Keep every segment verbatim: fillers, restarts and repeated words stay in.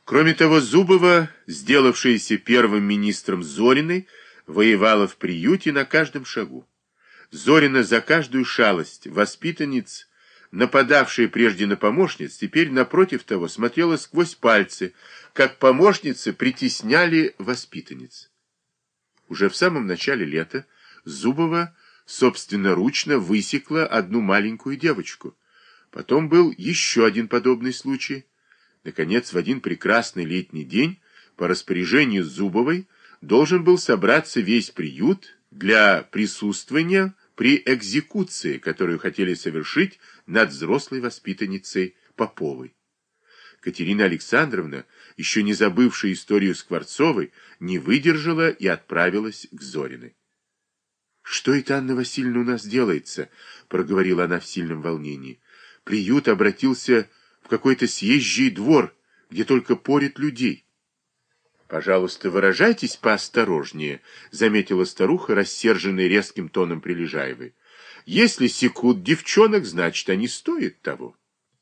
Кроме того, Зубова, сделавшаяся первым министром Зориной, воевала в приюте на каждом шагу. Зорина за каждую шалость воспитанниц, нападавшая прежде на помощниц, теперь, напротив того, смотрела сквозь пальцы, как помощницы притесняли воспитанниц. Уже в самом начале лета Зубова собственноручно высекла одну маленькую девочку. Потом был еще один подобный случай. Наконец, в один прекрасный летний день по распоряжению Зубовой должен был собраться весь приют для присутствования при экзекуции, которую хотели совершить над взрослой воспитанницей Поповой. Катерина Александровна, еще не забывшая историю Скворцовой, не выдержала и отправилась к Зориной. «Что это, Анна Васильевна, у нас делается?» — проговорила она в сильном волнении. «Приют обратился в какой-то съезжий двор, где только порят людей». «Пожалуйста, выражайтесь поосторожнее», — заметила старуха, рассерженная резким тоном Прилежаевой. «Если секут девчонок, значит, они стоят того».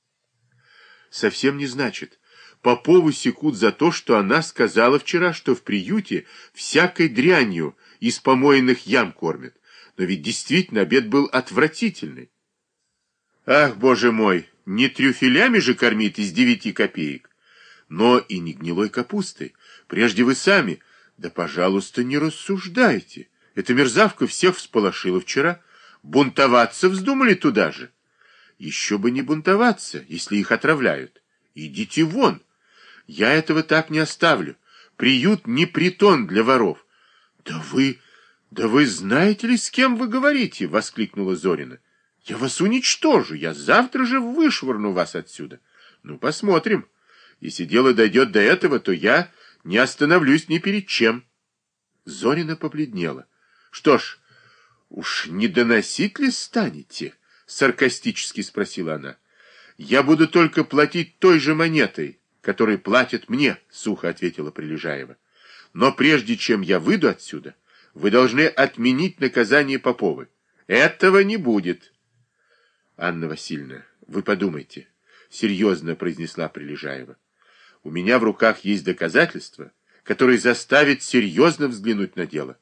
«Совсем не значит. Попову секут за то, что она сказала вчера, что в приюте всякой дрянью из помойных ям кормят. Но ведь действительно обед был отвратительный». «Ах, боже мой, не трюфелями же кормить из девяти копеек, но и не гнилой капустой. Прежде вы сами. Да, пожалуйста, не рассуждайте. Эта мерзавка всех всполошила вчера. Бунтоваться вздумали туда же. Еще бы не бунтоваться, если их отравляют. Идите вон. Я этого так не оставлю. Приют не притон для воров». «Да вы, да вы знаете ли, с кем вы говорите?» — воскликнула Зорина. «Я вас уничтожу. Я завтра же вышвырну вас отсюда. Ну, посмотрим. Если дело дойдет до этого, то я не остановлюсь ни перед чем». Зорина побледнела. «Что ж, уж не доносить ли станете?» — саркастически спросила она. «Я буду только платить той же монетой, которой платят мне», — сухо ответила Прилежаева. «Но прежде чем я выйду отсюда, вы должны отменить наказание Поповы. Этого не будет». «Анна Васильевна, вы подумайте», — серьезно произнесла Прилежаева. «У меня в руках есть доказательства, которые заставят серьезно взглянуть на дело.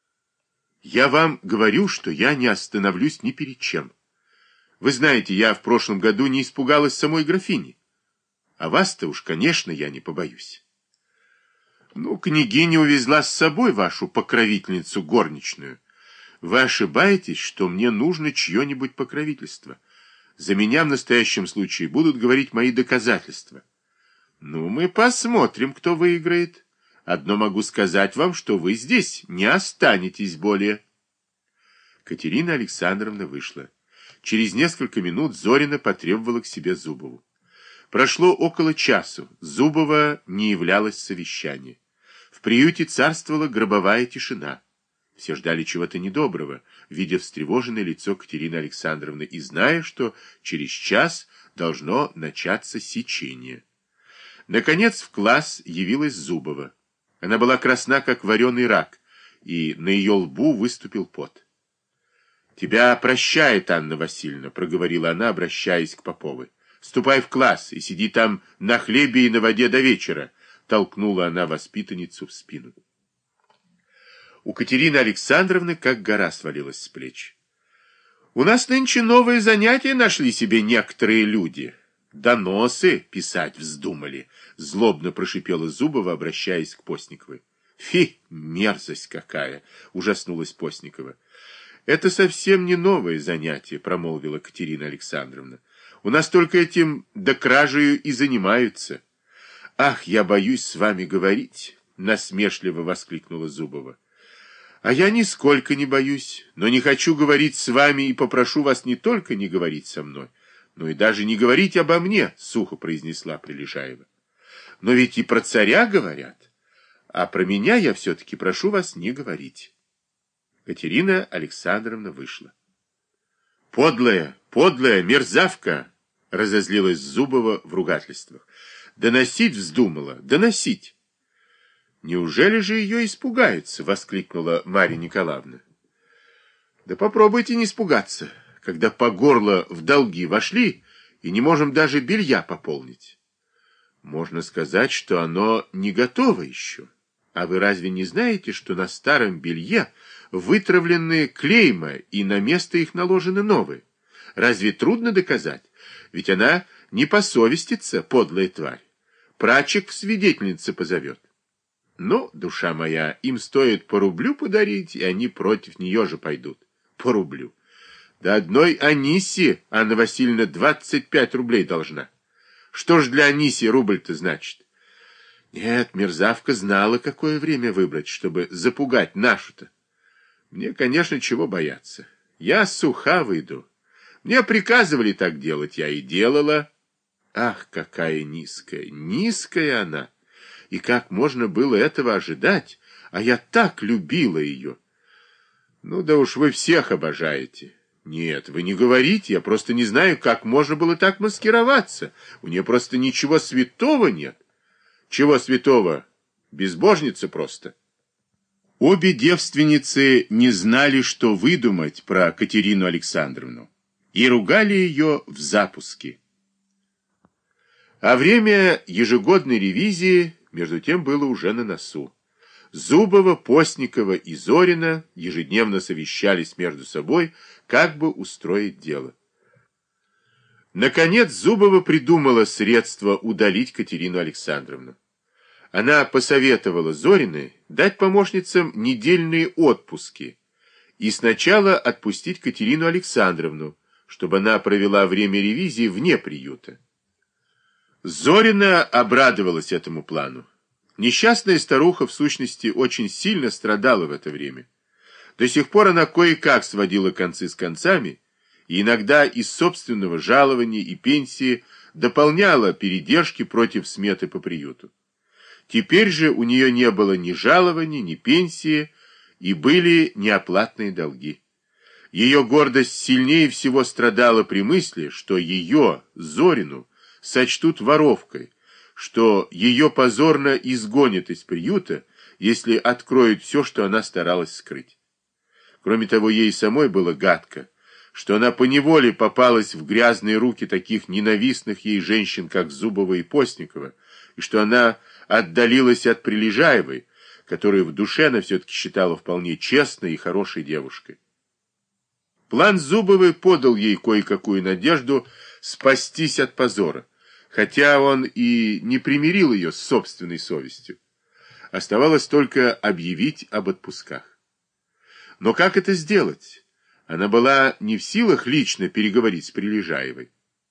Я вам говорю, что я не остановлюсь ни перед чем. Вы знаете, я в прошлом году не испугалась самой графини. А вас-то уж, конечно, я не побоюсь». «Ну, княгиня увезла с собой вашу покровительницу горничную. Вы ошибаетесь, что мне нужно чье-нибудь покровительство. За меня в настоящем случае будут говорить мои доказательства. Ну, мы посмотрим, кто выиграет. Одно могу сказать вам, что вы здесь не останетесь более». Катерина Александровна вышла. Через несколько минут Зорина потребовала к себе Зубову. Прошло около часу. Зубова не являлась с совещания. В приюте царствовала гробовая тишина. Все ждали чего-то недоброго, видя встревоженное лицо Катерины Александровны и зная, что через час должно начаться сечение. Наконец в класс явилась Зубова. Она была красна, как вареный рак, и на ее лбу выступил пот. «Тебя прощает Анна Васильевна», — проговорила она, обращаясь к Поповой. «Ступай в класс и сиди там на хлебе и на воде до вечера», — толкнула она воспитанницу в спину. У Катерины Александровны как гора свалилась с плеч. «У нас нынче новые занятия нашли себе некоторые люди. Доносы писать вздумали», — злобно прошипела Зубова, обращаясь к Постниковой. «Фи, мерзость какая!» — ужаснулась Постникова. «Это совсем не новое занятие», — промолвила Катерина Александровна. «У нас только этим да кражею и занимаются». «Ах, я боюсь с вами говорить», — насмешливо воскликнула Зубова. «А я нисколько не боюсь, но не хочу говорить с вами и попрошу вас не только не говорить со мной, но и даже не говорить обо мне», — сухо произнесла Прилежаева. «Но ведь и про царя говорят, а про меня я все-таки прошу вас не говорить». Катерина Александровна вышла. «Подлая, подлая, мерзавка!» — разозлилась Зубова в ругательствах. «Доносить вздумала, доносить!» «Неужели же ее испугаются?» — воскликнула Марья Николаевна. «Да попробуйте не испугаться, когда по горло в долги вошли и не можем даже белья пополнить. Можно сказать, что оно не готово еще. А вы разве не знаете, что на старом белье вытравлены клейма, и на место их наложены новые? Разве трудно доказать? Ведь она не посовестится, подлая тварь. Прачек в свидетельнице позовет. Ну, душа моя, им стоит по рублю подарить, и они против нее же пойдут. По рублю. Да одной Анисе Анна Васильевна двадцать пять рублей должна. Что ж для Аниси рубль-то значит? Нет, мерзавка знала, какое время выбрать, чтобы запугать нашу-то. Мне, конечно, чего бояться. Я суха выйду. Мне приказывали так делать, я и делала. Ах, какая низкая, низкая она! И как можно было этого ожидать? А я так любила ее. Ну да уж вы всех обожаете. Нет, вы не говорите, я просто не знаю, как можно было так маскироваться. У нее просто ничего святого нет. Чего святого? Безбожница просто. Обе девственницы не знали, что выдумать про Катерину Александровну, и ругали ее в запуске. А время ежегодной ревизии, между тем, было уже на носу. Зубова, Постникова и Зорина ежедневно совещались между собой, как бы устроить дело. Наконец Зубова придумала средство удалить Катерину Александровну. Она посоветовала Зориной дать помощницам недельные отпуски и сначала отпустить Катерину Александровну, чтобы она провела время ревизии вне приюта. Зорина обрадовалась этому плану. Несчастная старуха, в сущности, очень сильно страдала в это время. До сих пор она кое-как сводила концы с концами, и иногда из собственного жалования и пенсии дополняла передержки против сметы по приюту. Теперь же у нее не было ни жалования, ни пенсии, и были неоплатные долги. Ее гордость сильнее всего страдала при мысли, что ее, Зорину, сочтут воровкой, что ее позорно изгонят из приюта, если откроют все, что она старалась скрыть. Кроме того, ей самой было гадко, что она поневоле попалась в грязные руки таких ненавистных ей женщин, как Зубова и Постникова, и что она отдалилась от Прилежаевой, которую в душе она все-таки считала вполне честной и хорошей девушкой. План Зубовой подал ей кое-какую надежду спастись от позора, хотя он и не примирил ее с собственной совестью. Оставалось только объявить об отпусках. Но как это сделать? Она была не в силах лично переговорить с Прилежаевой.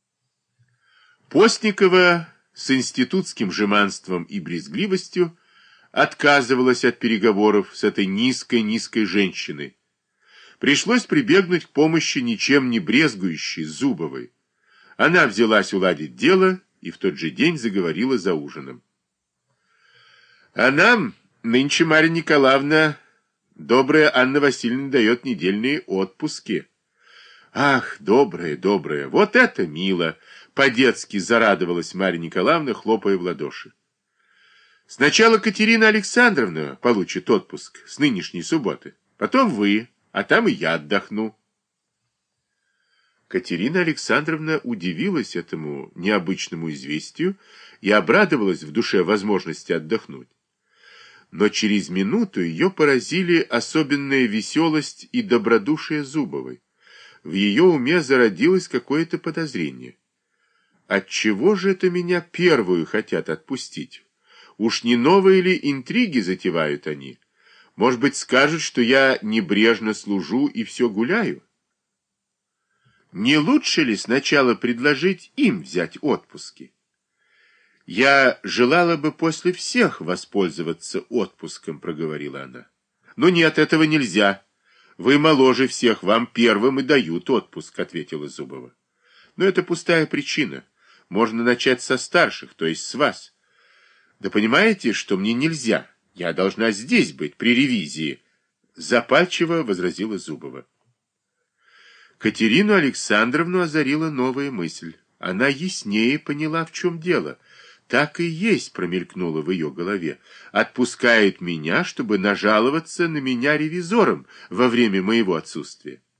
Постникова с институтским жеманством и брезгливостью отказывалась от переговоров с этой низкой-низкой женщиной. Пришлось прибегнуть к помощи ничем не брезгующей Зубовой. Она взялась уладить дело и в тот же день заговорила за ужином. А нам нынче Марья Николаевна, добрая Анна Васильевна, дает недельные отпуски. Ах, добрая, добрая, вот это мило! По-детски зарадовалась Марья Николаевна, хлопая в ладоши. Сначала Катерина Александровна получит отпуск с нынешней субботы, потом вы, а там и я отдохну. Катерина Александровна удивилась этому необычному известию и обрадовалась в душе возможности отдохнуть. Но через минуту ее поразили особенная веселость и добродушие Зубовой. В ее уме зародилось какое-то подозрение. Отчего же это меня первую хотят отпустить? Уж не новые ли интриги затевают они? Может быть, скажут, что я небрежно служу и все гуляю? Не лучше ли сначала предложить им взять отпуски? Я желала бы после всех воспользоваться отпуском, проговорила она. Но нет, этого нельзя. Вы моложе всех, вам первым и дают отпуск, ответила Зубова. Но это пустая причина. Можно начать со старших, то есть с вас. Да понимаете, что мне нельзя. Я должна здесь быть, при ревизии, запальчиво возразила Зубова. Катерину Александровну озарила новая мысль. Она яснее поняла, в чем дело. Так и есть, промелькнуло в ее голове. Отпускает меня, чтобы нажаловаться на меня ревизором во время моего отсутствия.